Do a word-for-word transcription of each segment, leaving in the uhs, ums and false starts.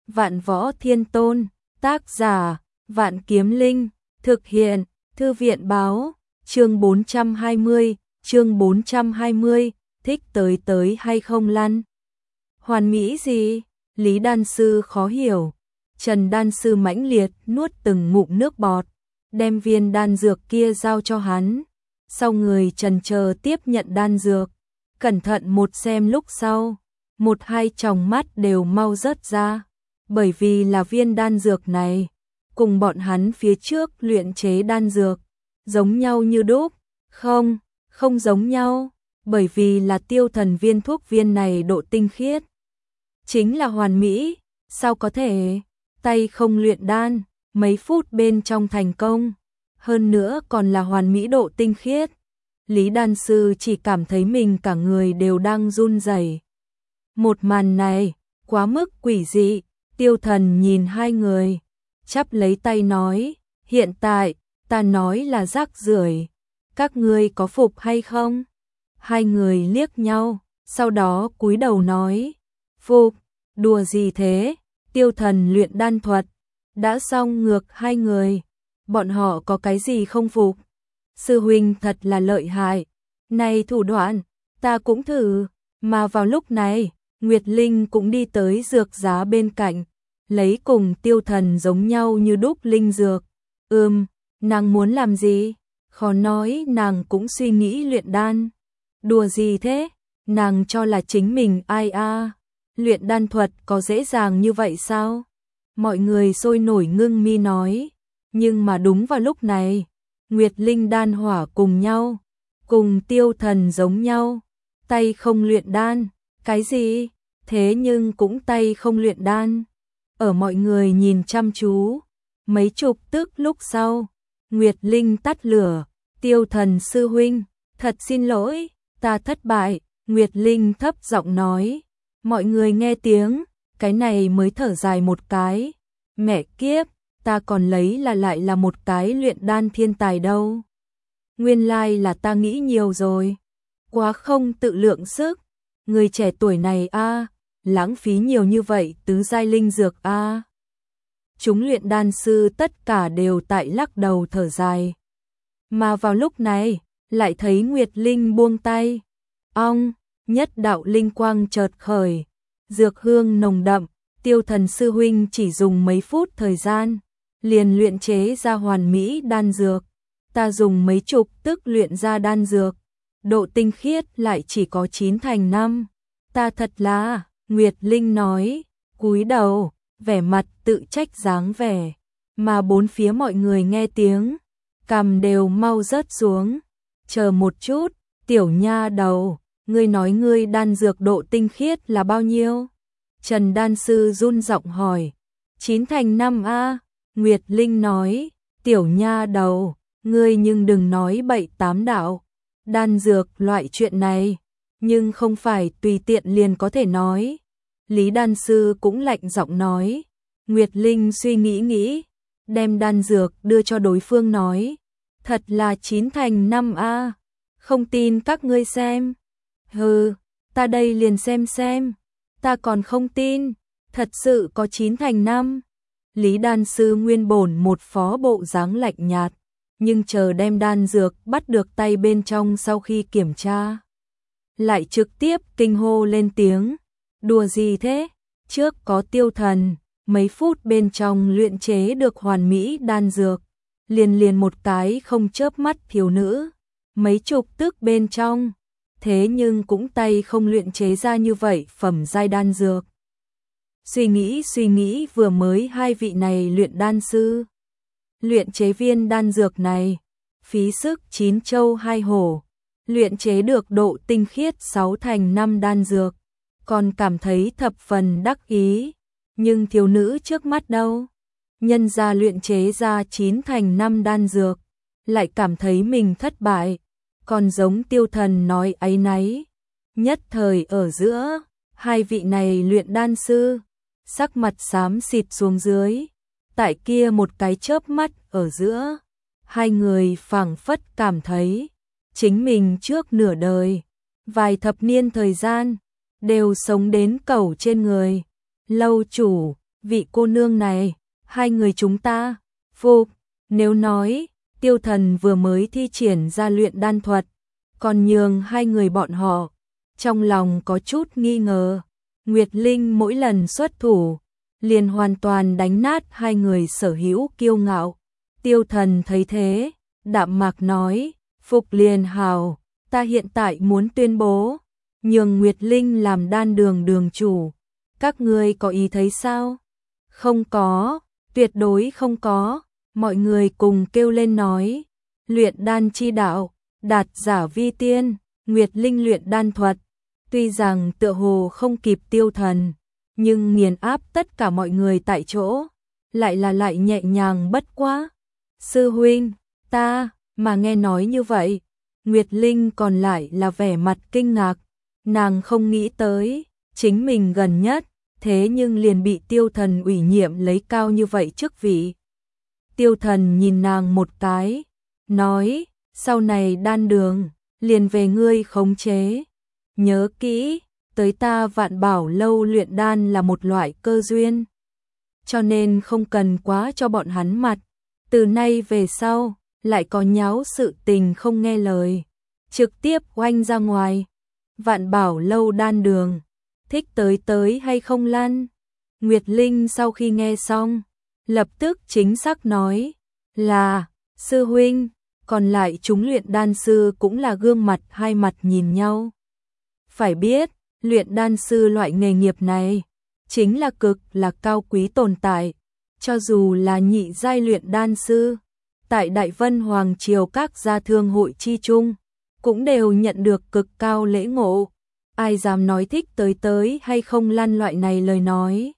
Vạn Võ Thiên Tôn, tác giả, Vạn Kiếm Linh, thực hiện, Thư viện báo, chương bốn trăm hai mươi, chương bốn trăm hai mươi, thích tới tới hay không lăn. Hoàn mỹ gì? Lý Đan Sư khó hiểu. Trần Đan Sư mãnh liệt nuốt từng ngụm nước bọt, đem viên đan dược kia giao cho hắn. Sau người trần chờ tiếp nhận đan dược, cẩn thận một xem lúc sau, một hai tròng mắt đều mau rớt ra, bởi vì là viên đan dược này, cùng bọn hắn phía trước luyện chế đan dược, giống nhau như đúc, không, không giống nhau, bởi vì là tiêu thần viên thuốc viên này độ tinh khiết, chính là hoàn mỹ, sao có thể, tay không luyện đan, mấy phút bên trong thành công, hơn nữa còn là hoàn mỹ độ tinh khiết. Lý Đan Sư chỉ cảm thấy mình cả người đều đang run rẩy. Một màn này, quá mức quỷ dị, tiêu thần nhìn hai người, chắp lấy tay nói, hiện tại, ta nói là rác rưởi, các ngươi có phục hay không? Hai người liếc nhau, sau đó cúi đầu nói, phục, đùa gì thế, tiêu thần luyện đan thuật, đã xong ngược hai người, bọn họ có cái gì không phục? Sư huynh thật là lợi hại, này thủ đoạn, ta cũng thử, mà vào lúc này, Nguyệt Linh cũng đi tới dược giá bên cạnh, lấy cùng tiêu thần giống nhau như đúc linh dược. Ừm, nàng muốn làm gì? Khó nói nàng cũng suy nghĩ luyện đan. Đùa gì thế? Nàng cho là chính mình ai a? Luyện đan thuật có dễ dàng như vậy sao? Mọi người sôi nổi ngưng mi nói, nhưng mà đúng vào lúc này, Nguyệt Linh đan hỏa cùng nhau, cùng tiêu thần giống nhau, tay không luyện đan, cái gì? Thế nhưng cũng tay không luyện đan. Ở mọi người nhìn chăm chú, mấy chục tức lúc sau, Nguyệt Linh tắt lửa, tiêu thần sư huynh, thật xin lỗi, ta thất bại, Nguyệt Linh thấp giọng nói, mọi người nghe tiếng, cái này mới thở dài một cái, mẹ kiếp, ta còn lấy là lại là một cái luyện đan thiên tài đâu. Nguyên lai là ta nghĩ nhiều rồi, quá không tự lượng sức, người trẻ tuổi này a, lãng phí nhiều như vậy tứ giai linh dược a. Chúng luyện đan sư tất cả đều tại lắc đầu thở dài. Mà vào lúc này, lại thấy Nguyệt Linh buông tay. Ong, nhất đạo linh quang chợt khởi, dược hương nồng đậm, tiêu thần sư huynh chỉ dùng mấy phút thời gian, liền luyện chế ra hoàn mỹ đan dược. Ta dùng mấy chục tức luyện ra đan dược, độ tinh khiết lại chỉ có chín thành năm. Ta thật là, Nguyệt Linh nói, cúi đầu, vẻ mặt tự trách dáng vẻ, mà bốn phía mọi người nghe tiếng, cằm đều mau rớt xuống. Chờ một chút, tiểu nha đầu, ngươi nói ngươi đan dược độ tinh khiết là bao nhiêu? Trần Đan Sư run giọng hỏi. Chín thành năm a. Nguyệt Linh nói, tiểu nha đầu, ngươi nhưng đừng nói bậy tám đạo. Đan dược loại chuyện này, nhưng không phải tùy tiện liền có thể nói. Lý Đan Sư cũng lạnh giọng nói. Nguyệt Linh suy nghĩ nghĩ, đem đan dược đưa cho đối phương nói, thật là chín thành năm a, không tin các ngươi xem. Hừ, ta đây liền xem xem, ta còn không tin, thật sự có chín thành năm. Lý Đan Sư nguyên bổn một phó bộ dáng lạnh nhạt, nhưng chờ đem đan dược bắt được tay bên trong sau khi kiểm tra, lại trực tiếp kinh hô lên tiếng, đùa gì thế, trước có tiêu thần, mấy phút bên trong luyện chế được hoàn mỹ đan dược, liền liền một cái không chớp mắt thiếu nữ, mấy chục tức bên trong, thế nhưng cũng tay không luyện chế ra như vậy phẩm giai đan dược. Suy nghĩ suy nghĩ vừa mới hai vị này luyện đan sư, luyện chế viên đan dược này, phí sức chín châu hai hổ, luyện chế được độ tinh khiết sáu thành năm đan dược, còn cảm thấy thập phần đắc ý, nhưng thiếu nữ trước mắt đâu, nhân gia luyện chế ra chín thành năm đan dược, lại cảm thấy mình thất bại, còn giống tiêu thần nói áy náy. Nhất thời ở giữa, hai vị này luyện đan sư, sắc mặt xám xịt xuống dưới, tại kia một cái chớp mắt ở giữa, hai người phảng phất cảm thấy, chính mình trước nửa đời, vài thập niên thời gian, đều sống đến cẩu trên người. Lâu chủ, vị cô nương này, hai người chúng ta, phục, nếu nói, Tiêu Thần vừa mới thi triển ra luyện đan thuật, còn nhường hai người bọn họ, trong lòng có chút nghi ngờ, Nguyệt Linh mỗi lần xuất thủ, liền hoàn toàn đánh nát hai người sở hữu kiêu ngạo. Tiêu Thần thấy thế, đạm mạc nói, phục liền hào, ta hiện tại muốn tuyên bố, nhường Nguyệt Linh làm đan đường đường chủ, các ngươi có ý thấy sao? Không có, tuyệt đối không có, mọi người cùng kêu lên nói, luyện đan chi đạo, đạt giả vi tiên, Nguyệt Linh luyện đan thuật, tuy rằng tựa hồ không kịp Tiêu Thần, nhưng nghiền áp tất cả mọi người tại chỗ, lại là lại nhẹ nhàng bất quá. Sư huynh, ta, mà nghe nói như vậy, Nguyệt Linh còn lại là vẻ mặt kinh ngạc, nàng không nghĩ tới, chính mình gần nhất, thế nhưng liền bị Tiêu Thần ủy nhiệm lấy cao như vậy chức vị. Tiêu Thần nhìn nàng một cái, nói, sau này đan đường, liền về ngươi khống chế. Nhớ kỹ, tới ta Vạn Bảo lâu luyện đan là một loại cơ duyên. Cho nên không cần quá cho bọn hắn mặt. Từ nay về sau, lại có nháo sự tình không nghe lời. Trực tiếp oanh ra ngoài. Vạn Bảo lâu đan đường. Thích tới tới hay không lăn? Nguyệt Linh sau khi nghe xong, lập tức chính xác nói. Là, sư huynh, còn lại chúng luyện đan sư cũng là gương mặt hai mặt nhìn nhau. Phải biết, luyện đan sư loại nghề nghiệp này, chính là cực là cao quý tồn tại, cho dù là nhị giai luyện đan sư, tại Đại Vân Hoàng Triều các gia thương hội chi chung, cũng đều nhận được cực cao lễ ngộ, ai dám nói thích tới tới hay không lăn loại này lời nói.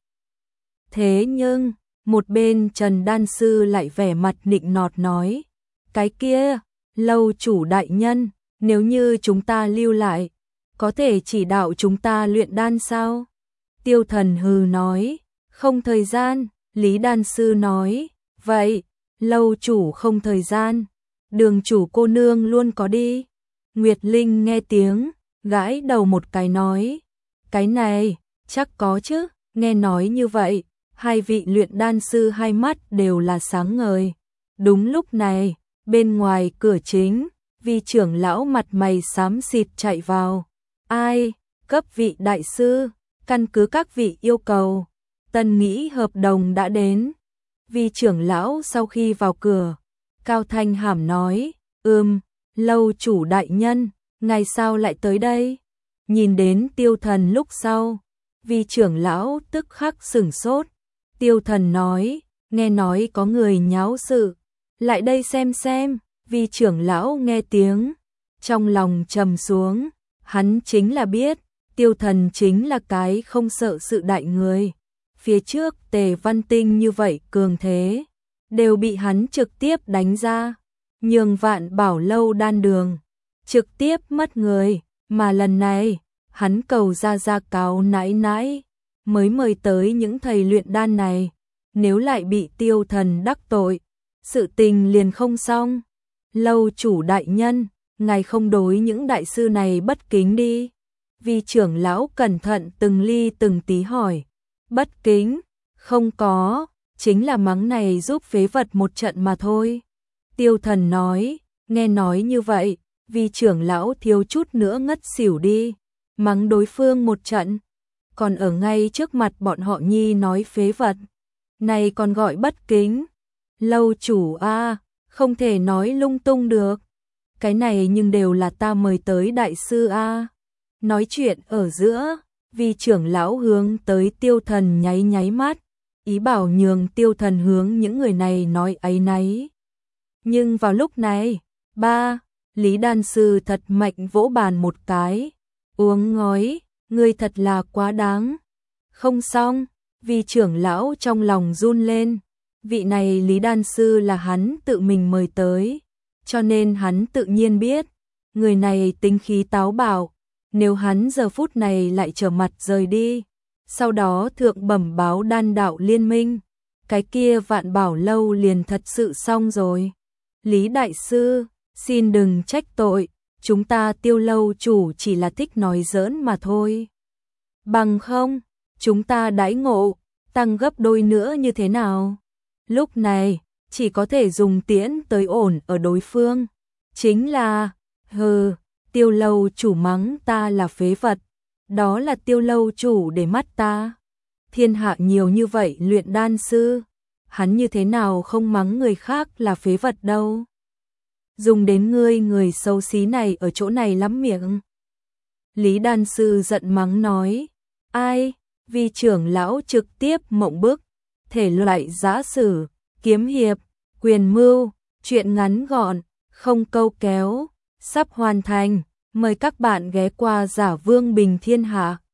Thế nhưng, một bên Trần đan sư lại vẻ mặt nịnh nọt nói, cái kia, lâu chủ đại nhân, nếu như chúng ta lưu lại, có thể chỉ đạo chúng ta luyện đan sao? Tiêu Thần hừ nói, không thời gian, Lý đan sư nói, vậy, lâu chủ không thời gian, đường chủ cô nương luôn có đi. Nguyệt Linh nghe tiếng, gãi đầu một cái nói, cái này, chắc có chứ, nghe nói như vậy, hai vị luyện đan sư hai mắt đều là sáng ngời. Đúng lúc này, bên ngoài cửa chính, vi trưởng lão mặt mày xám xịt chạy vào. Ai, cấp vị đại sư, căn cứ các vị yêu cầu, tân nghĩ hợp đồng đã đến. Vi trưởng lão sau khi vào cửa, cao thanh hàm nói, ừm, lâu chủ đại nhân, ngày sao lại tới đây? Nhìn đến Tiêu Thần lúc sau, vi trưởng lão tức khắc sửng sốt. Tiêu Thần nói, nghe nói có người nháo sự, lại đây xem xem. Vi trưởng lão nghe tiếng, trong lòng trầm xuống, hắn chính là biết, Tiêu Thần chính là cái không sợ sự đại người. Phía trước Tề Văn Tinh như vậy cường thế, đều bị hắn trực tiếp đánh ra, nhường Vạn Bảo lâu đan đường, trực tiếp mất người, mà lần này, hắn cầu ra ra cáo nãi nãi, mới mời tới những thầy luyện đan này, nếu lại bị Tiêu Thần đắc tội, sự tình liền không xong. Lâu chủ đại nhân, ngài không đối những đại sư này bất kính đi. Vi trưởng lão cẩn thận từng ly từng tí hỏi. Bất kính, không có, chính là mắng này giúp phế vật một trận mà thôi. Tiêu Thần nói, nghe nói như vậy, vi trưởng lão thiếu chút nữa ngất xỉu đi, mắng đối phương một trận, còn ở ngay trước mặt bọn họ nhi nói phế vật, này còn gọi bất kính. Lâu chủ a, à, không thể nói lung tung được, cái này nhưng đều là ta mời tới đại sư a. À. Nói chuyện ở giữa, vi trưởng lão hướng tới Tiêu Thần nháy nháy mắt, ý bảo nhường Tiêu Thần hướng những người này nói áy náy. Nhưng vào lúc này, ba, Lý đan sư thật mạnh vỗ bàn một cái, uống ngói, ngươi thật là quá đáng. Không xong, vi trưởng lão trong lòng run lên, vị này Lý đan sư là hắn tự mình mời tới, cho nên hắn tự nhiên biết, người này tính khí táo bạo, nếu hắn giờ phút này lại trở mặt rời đi, sau đó thượng bẩm báo đan đạo liên minh, cái kia Vạn Bảo lâu liền thật sự xong rồi. Lý đại sư, xin đừng trách tội, chúng ta Tiêu lâu chủ chỉ là thích nói giỡn mà thôi. Bằng không, chúng ta đãi ngộ, tăng gấp đôi nữa như thế nào? Lúc này, chỉ có thể dùng tiễn tới ổn ở đối phương. Chính là, hừ, Tiêu lâu chủ mắng ta là phế vật. Đó là Tiêu lâu chủ để mắt ta. Thiên hạ nhiều như vậy luyện đan sư. Hắn như thế nào không mắng người khác là phế vật đâu. Dùng đến ngươi người xấu xí này ở chỗ này lắm miệng. Lý đan sư giận mắng nói. Ai? Vì trưởng lão trực tiếp mộng bức. Thể loại giã sử, kiếm hiệp, quyền mưu, chuyện ngắn gọn, không câu kéo, sắp hoàn thành. Mời các bạn ghé qua Giả Vương Bình Thiên Hạ.